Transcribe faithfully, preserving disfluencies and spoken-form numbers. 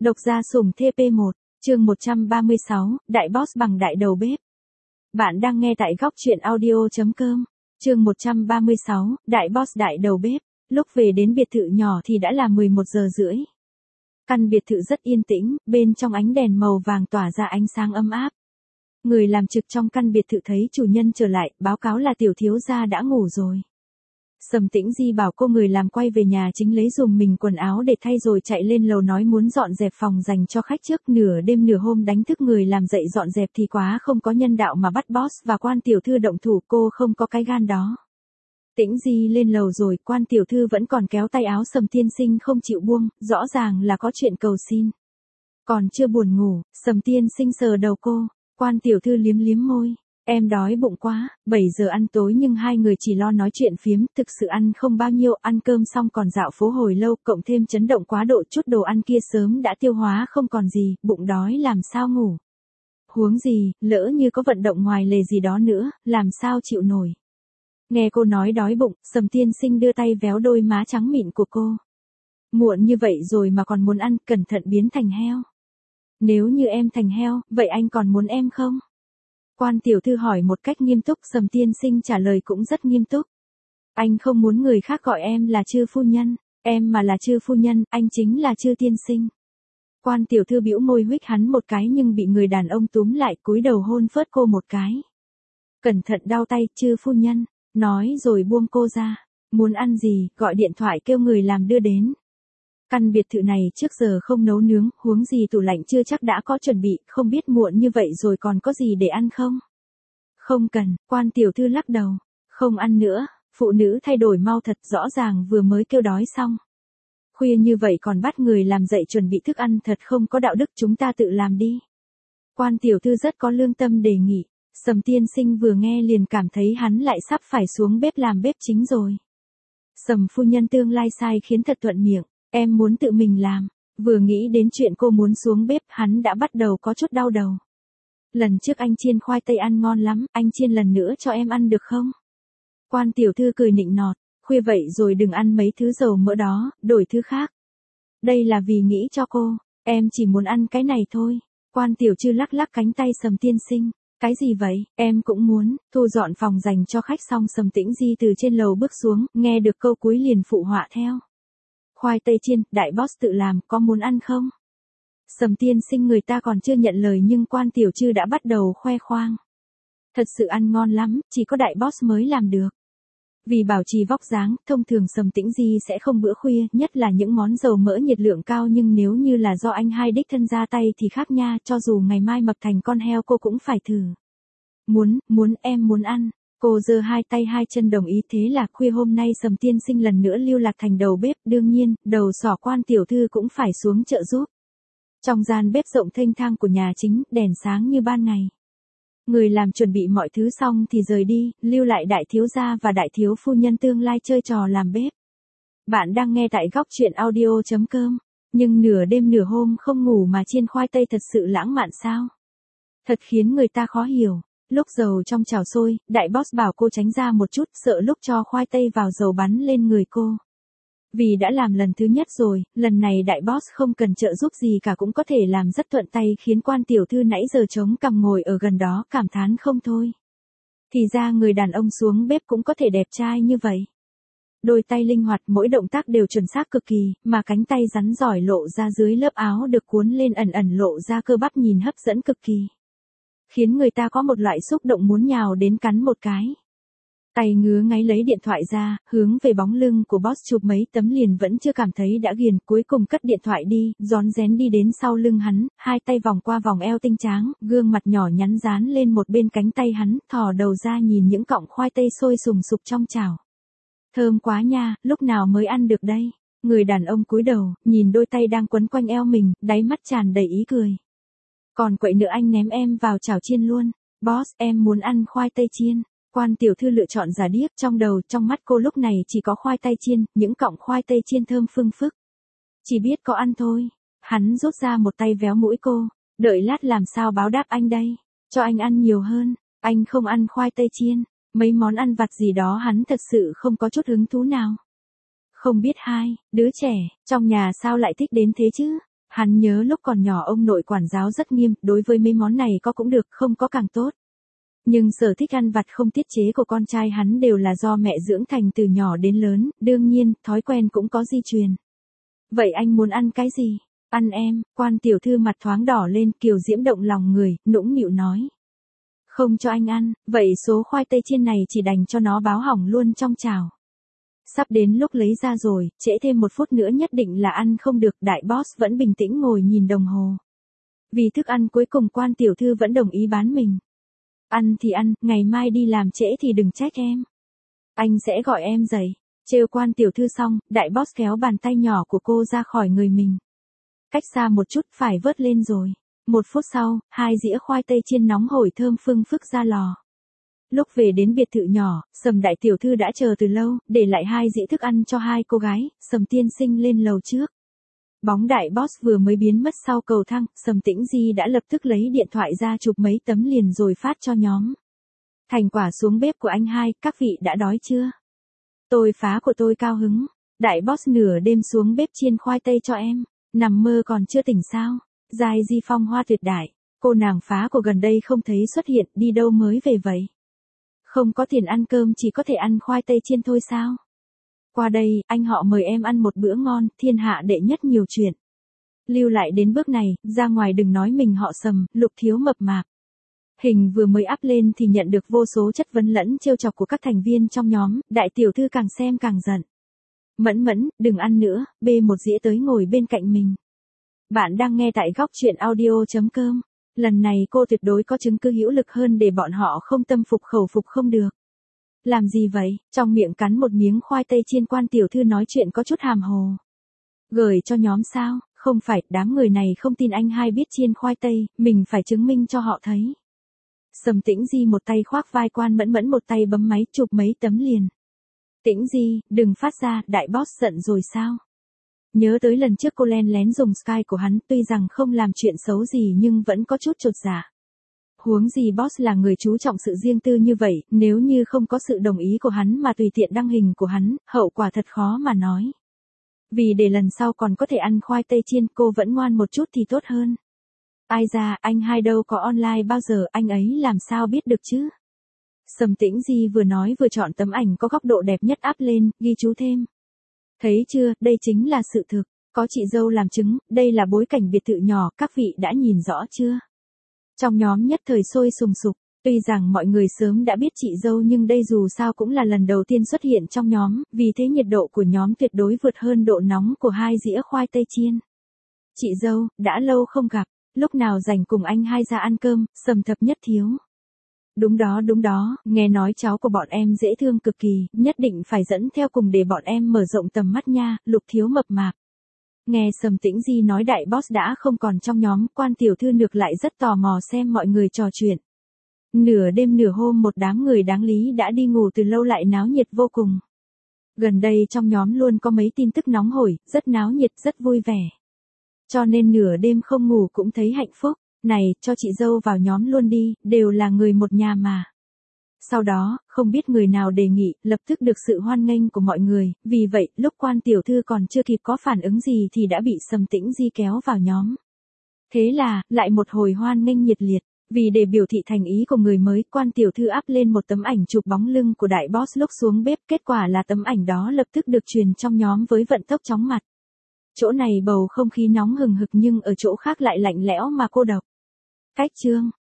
Độc gia sủng T P một, chương một trăm ba mươi sáu, Đại Boss bằng đại đầu bếp. Bạn đang nghe tại góc truyện audio chấm com, chương một trăm ba mươi sáu, Đại Boss đại đầu bếp. Lúc về đến biệt thự nhỏ thì đã là mười một giờ rưỡi. Căn biệt thự rất yên tĩnh, bên trong ánh đèn màu vàng tỏa ra ánh sáng ấm áp. Người làm trực trong căn biệt thự thấy chủ nhân trở lại, báo cáo là tiểu thiếu gia đã ngủ rồi. Sầm Tĩnh Di bảo cô người làm quay về nhà chính lấy dùm mình quần áo để thay rồi chạy lên lầu nói muốn dọn dẹp phòng dành cho khách trước. Nửa đêm nửa hôm đánh thức người làm dậy dọn dẹp thì quá không có nhân đạo mà bắt boss và quan tiểu thư động thủ, cô không có cái gan đó. Tĩnh Di lên lầu rồi, quan tiểu thư vẫn còn kéo tay áo Sầm tiên sinh không chịu buông, rõ ràng là có chuyện cầu xin. Còn chưa buồn ngủ, Sầm tiên sinh sờ đầu cô, quan tiểu thư liếm liếm môi. Em đói bụng quá, bảy giờ ăn tối nhưng hai người chỉ lo nói chuyện phiếm, thực sự ăn không bao nhiêu, ăn cơm xong còn dạo phố hồi lâu, cộng thêm chấn động quá độ chút đồ ăn kia sớm đã tiêu hóa không còn gì, bụng đói làm sao ngủ. Huống gì, lỡ như có vận động ngoài lề gì đó nữa, làm sao chịu nổi. Nghe cô nói đói bụng, Sầm tiên sinh đưa tay véo đôi má trắng mịn của cô. Muộn như vậy rồi mà còn muốn ăn, cẩn thận biến thành heo. Nếu như em thành heo, vậy anh còn muốn em không? Quan tiểu thư hỏi một cách nghiêm túc, Sầm tiên sinh trả lời cũng rất nghiêm túc. Anh không muốn người khác gọi em là Chư phu nhân, em mà là Chư phu nhân, anh chính là Chư tiên sinh. Quan tiểu thư bĩu môi huých hắn một cái nhưng bị người đàn ông túm lại, cúi đầu hôn phớt cô một cái. Cẩn thận đau tay, Chư phu nhân, nói rồi buông cô ra. Muốn ăn gì, gọi điện thoại kêu người làm đưa đến. Căn biệt thự này trước giờ không nấu nướng, huống gì tủ lạnh chưa chắc đã có chuẩn bị, không biết muộn như vậy rồi còn có gì để ăn không? Không cần, quan tiểu thư lắc đầu. Không ăn nữa, phụ nữ thay đổi mau thật, rõ ràng vừa mới kêu đói xong. Khuya như vậy còn bắt người làm dậy chuẩn bị thức ăn, thật không có đạo đức, chúng ta tự làm đi. Quan tiểu thư rất có lương tâm đề nghị. Sầm tiên sinh vừa nghe liền cảm thấy hắn lại sắp phải xuống bếp làm bếp chính rồi. Sầm phu nhân tương lai sai khiến thật thuận miệng. Em muốn tự mình làm. Vừa nghĩ đến chuyện cô muốn xuống bếp, hắn đã bắt đầu có chút đau đầu. Lần trước anh chiên khoai tây ăn ngon lắm, anh chiên lần nữa cho em ăn được không? Quan tiểu thư cười nịnh nọt, khuya vậy rồi đừng ăn mấy thứ dầu mỡ đó, đổi thứ khác. Đây là vì nghĩ cho cô, em chỉ muốn ăn cái này thôi. Quan tiểu thư lắc lắc cánh tay Sầm tiên sinh. Cái gì vậy, em cũng muốn. Thu dọn phòng dành cho khách xong, Sầm Tĩnh Di từ trên lầu bước xuống, nghe được câu cuối liền phụ họa theo. Khoai tây chiên, đại boss tự làm, có muốn ăn không? Sầm tiên sinh người ta còn chưa nhận lời nhưng quan tiểu thư đã bắt đầu khoe khoang. Thật sự ăn ngon lắm, chỉ có đại boss mới làm được. Vì bảo trì vóc dáng, thông thường Sầm Tĩnh Di sẽ không bữa khuya, nhất là những món dầu mỡ nhiệt lượng cao, nhưng nếu như là do anh hai đích thân ra tay thì khác nha, cho dù ngày mai mập thành con heo cô cũng phải thử. Muốn, muốn, em muốn ăn. Cô giơ hai tay hai chân đồng ý, thế là khuya hôm nay Sầm tiên sinh lần nữa lưu lạc thành đầu bếp, đương nhiên, đầu sỏ quan tiểu thư cũng phải xuống trợ giúp. Trong gian bếp rộng thênh thang của nhà chính, đèn sáng như ban ngày. Người làm chuẩn bị mọi thứ xong thì rời đi, lưu lại đại thiếu gia và đại thiếu phu nhân tương lai chơi trò làm bếp. Bạn đang nghe tại góc truyện audio chấm com, nhưng nửa đêm nửa hôm không ngủ mà chiên khoai tây thật sự lãng mạn sao? Thật khiến người ta khó hiểu. Lúc dầu trong chảo sôi, đại boss bảo cô tránh ra một chút, sợ lúc cho khoai tây vào dầu bắn lên người cô. Vì đã làm lần thứ nhất rồi, lần này đại boss không cần trợ giúp gì cả cũng có thể làm rất thuận tay, khiến quan tiểu thư nãy giờ chống cằm ngồi ở gần đó cảm thán không thôi. Thì ra người đàn ông xuống bếp cũng có thể đẹp trai như vậy. Đôi tay linh hoạt, mỗi động tác đều chuẩn xác cực kỳ, mà cánh tay rắn giỏi lộ ra dưới lớp áo được cuốn lên ẩn ẩn lộ ra cơ bắp nhìn hấp dẫn cực kỳ. Khiến người ta có một loại xúc động muốn nhào đến cắn một cái. Tay ngứa ngáy lấy điện thoại ra, hướng về bóng lưng của boss chụp mấy tấm liền vẫn chưa cảm thấy đã ghiền, cuối cùng cất điện thoại đi, rón rén đi đến sau lưng hắn, hai tay vòng qua vòng eo tinh tráng, gương mặt nhỏ nhắn dán lên một bên cánh tay hắn, thò đầu ra nhìn những cọng khoai tây sôi sùng sục trong chảo. Thơm quá nha, lúc nào mới ăn được đây? Người đàn ông cúi đầu, nhìn đôi tay đang quấn quanh eo mình, đáy mắt tràn đầy ý cười. Còn quậy nữa anh ném em vào chảo chiên luôn. Boss, em muốn ăn khoai tây chiên. Quan tiểu thư lựa chọn giả điếc, trong đầu, trong mắt cô lúc này chỉ có khoai tây chiên, những cọng khoai tây chiên thơm phưng phức. Chỉ biết có ăn thôi. Hắn rút ra một tay véo mũi cô. Đợi lát làm sao báo đáp anh đây. Cho anh ăn nhiều hơn. Anh không ăn khoai tây chiên. Mấy món ăn vặt gì đó hắn thật sự không có chút hứng thú nào. Không biết hai, đứa trẻ, trong nhà sao lại thích đến thế chứ? Hắn nhớ lúc còn nhỏ ông nội quản giáo rất nghiêm, đối với mấy món này có cũng được, không có càng tốt. Nhưng sở thích ăn vặt không tiết chế của con trai hắn đều là do mẹ dưỡng thành từ nhỏ đến lớn, đương nhiên, thói quen cũng có di truyền. Vậy anh muốn ăn cái gì? Ăn em, quan tiểu thư mặt thoáng đỏ lên, kiều diễm động lòng người, nũng nịu nói. Không cho anh ăn, vậy số khoai tây chiên này chỉ đành cho nó báo hỏng luôn trong chảo. Sắp đến lúc lấy ra rồi, trễ thêm một phút nữa nhất định là ăn không được, đại boss vẫn bình tĩnh ngồi nhìn đồng hồ. Vì thức ăn cuối cùng quan tiểu thư vẫn đồng ý bán mình. Ăn thì ăn, ngày mai đi làm trễ thì đừng trách em. Anh sẽ gọi em dậy. Trêu quan tiểu thư xong, đại boss kéo bàn tay nhỏ của cô ra khỏi người mình. Cách xa một chút, phải vớt lên rồi. Một phút sau, hai dĩa khoai tây chiên nóng hổi thơm phưng phức ra lò. Lúc về đến biệt thự nhỏ, Sầm đại tiểu thư đã chờ từ lâu, để lại hai dĩa thức ăn cho hai cô gái, Sầm tiên sinh lên lầu trước. Bóng đại boss vừa mới biến mất sau cầu thang, Sầm Tĩnh Di đã lập tức lấy điện thoại ra chụp mấy tấm liền rồi phát cho nhóm. Thành quả xuống bếp của anh hai, các vị đã đói chưa? Tôi phá của tôi cao hứng. Đại boss nửa đêm xuống bếp chiên khoai tây cho em. Nằm mơ còn chưa tỉnh sao? Giai Di phong hoa tuyệt đại. Cô nàng phá của gần đây không thấy xuất hiện, đi đâu mới về vậy? Không có tiền ăn cơm chỉ có thể ăn khoai tây chiên thôi sao? Qua đây, anh họ mời em ăn một bữa ngon, thiên hạ đệ nhất nhiều chuyện. Lưu lại đến bước này, ra ngoài đừng nói mình họ Sầm, Lục thiếu mập mạp. Hình vừa mới up lên thì nhận được vô số chất vấn lẫn trêu chọc của các thành viên trong nhóm, đại tiểu thư càng xem càng giận. Mẫn mẫn, đừng ăn nữa, bê một dĩa tới ngồi bên cạnh mình. Bạn đang nghe tại góc truyện audio chấm com. Lần này cô tuyệt đối có chứng cứ hữu lực hơn để bọn họ không tâm phục khẩu phục không được. Làm gì vậy? Trong miệng cắn một miếng khoai tây chiên, quan tiểu thư nói chuyện có chút hàm hồ. Gửi cho nhóm sao? Không phải, đám người này không tin anh hai biết chiên khoai tây, mình phải chứng minh cho họ thấy. Sầm Tĩnh Di một tay khoác vai quan mẫn mẫn, một tay bấm máy chụp mấy tấm liền. Tĩnh Di, đừng phát ra, đại boss giận rồi sao? Nhớ tới lần trước cô len lén dùng Skype của hắn, tuy rằng không làm chuyện xấu gì nhưng vẫn có chút chột dạ. Huống gì boss là người chú trọng sự riêng tư như vậy, nếu như không có sự đồng ý của hắn mà tùy tiện đăng hình của hắn, hậu quả thật khó mà nói. Vì để lần sau còn có thể ăn khoai tây chiên, cô vẫn ngoan một chút thì tốt hơn. Ai ra, anh hai đâu có online bao giờ, anh ấy làm sao biết được chứ? Sầm Tĩnh Di vừa nói vừa chọn tấm ảnh có góc độ đẹp nhất up lên, ghi chú thêm. Thấy chưa, đây chính là sự thực, có chị dâu làm chứng, đây là bối cảnh biệt thự nhỏ, các vị đã nhìn rõ chưa? Trong nhóm nhất thời sôi sùng sục, tuy rằng mọi người sớm đã biết chị dâu nhưng đây dù sao cũng là lần đầu tiên xuất hiện trong nhóm, vì thế nhiệt độ của nhóm tuyệt đối vượt hơn độ nóng của hai dĩa khoai tây chiên. Chị dâu, đã lâu không gặp, lúc nào rảnh cùng anh hai ra ăn cơm, Sầm thập nhất thiếu. Đúng đó đúng đó, nghe nói cháu của bọn em dễ thương cực kỳ, nhất định phải dẫn theo cùng để bọn em mở rộng tầm mắt nha, Lục thiếu mập mạp. Nghe Sầm Tĩnh Di nói đại boss đã không còn trong nhóm, quan tiểu thư ngược lại rất tò mò xem mọi người trò chuyện. Nửa đêm nửa hôm một đám người đáng lý đã đi ngủ từ lâu lại náo nhiệt vô cùng. Gần đây trong nhóm luôn có mấy tin tức nóng hổi, rất náo nhiệt, rất vui vẻ. Cho nên nửa đêm không ngủ cũng thấy hạnh phúc. Này, cho chị dâu vào nhóm luôn đi, đều là người một nhà mà. Sau đó, không biết người nào đề nghị, lập tức được sự hoan nghênh của mọi người, vì vậy, lúc quan tiểu thư còn chưa kịp có phản ứng gì thì đã bị Sầm Tĩnh Di kéo vào nhóm. Thế là, lại một hồi hoan nghênh nhiệt liệt, vì để biểu thị thành ý của người mới, quan tiểu thư up lên một tấm ảnh chụp bóng lưng của đại boss lúc xuống bếp, kết quả là tấm ảnh đó lập tức được truyền trong nhóm với vận tốc chóng mặt. Chỗ này bầu không khí nóng hừng hực nhưng ở chỗ khác lại lạnh lẽo mà cô độc. Cách chương